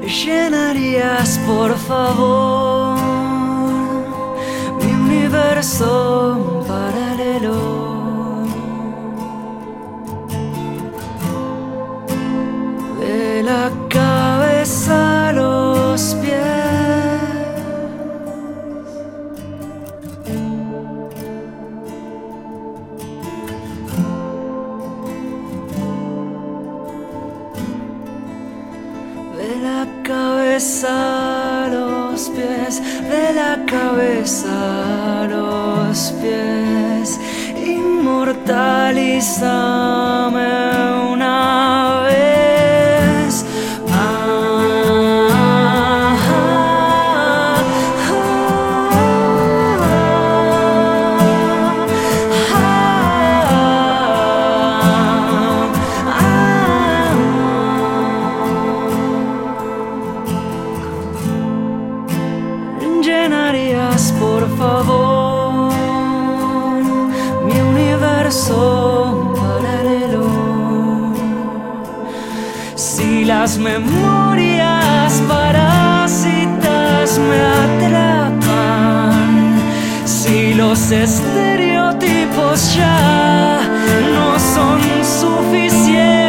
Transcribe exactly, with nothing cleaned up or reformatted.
llenarías por favor mi universo paralelo. De la cabeza a los pies, de la cabeza a los pies, de la cabeza a los pies, inmortalízame una vez. Ah, ah, ah, ah, llenarías por favor mi universo paralelo. Si las memorias parásitas me atrapan, si los estereotipos ya no son suficientes,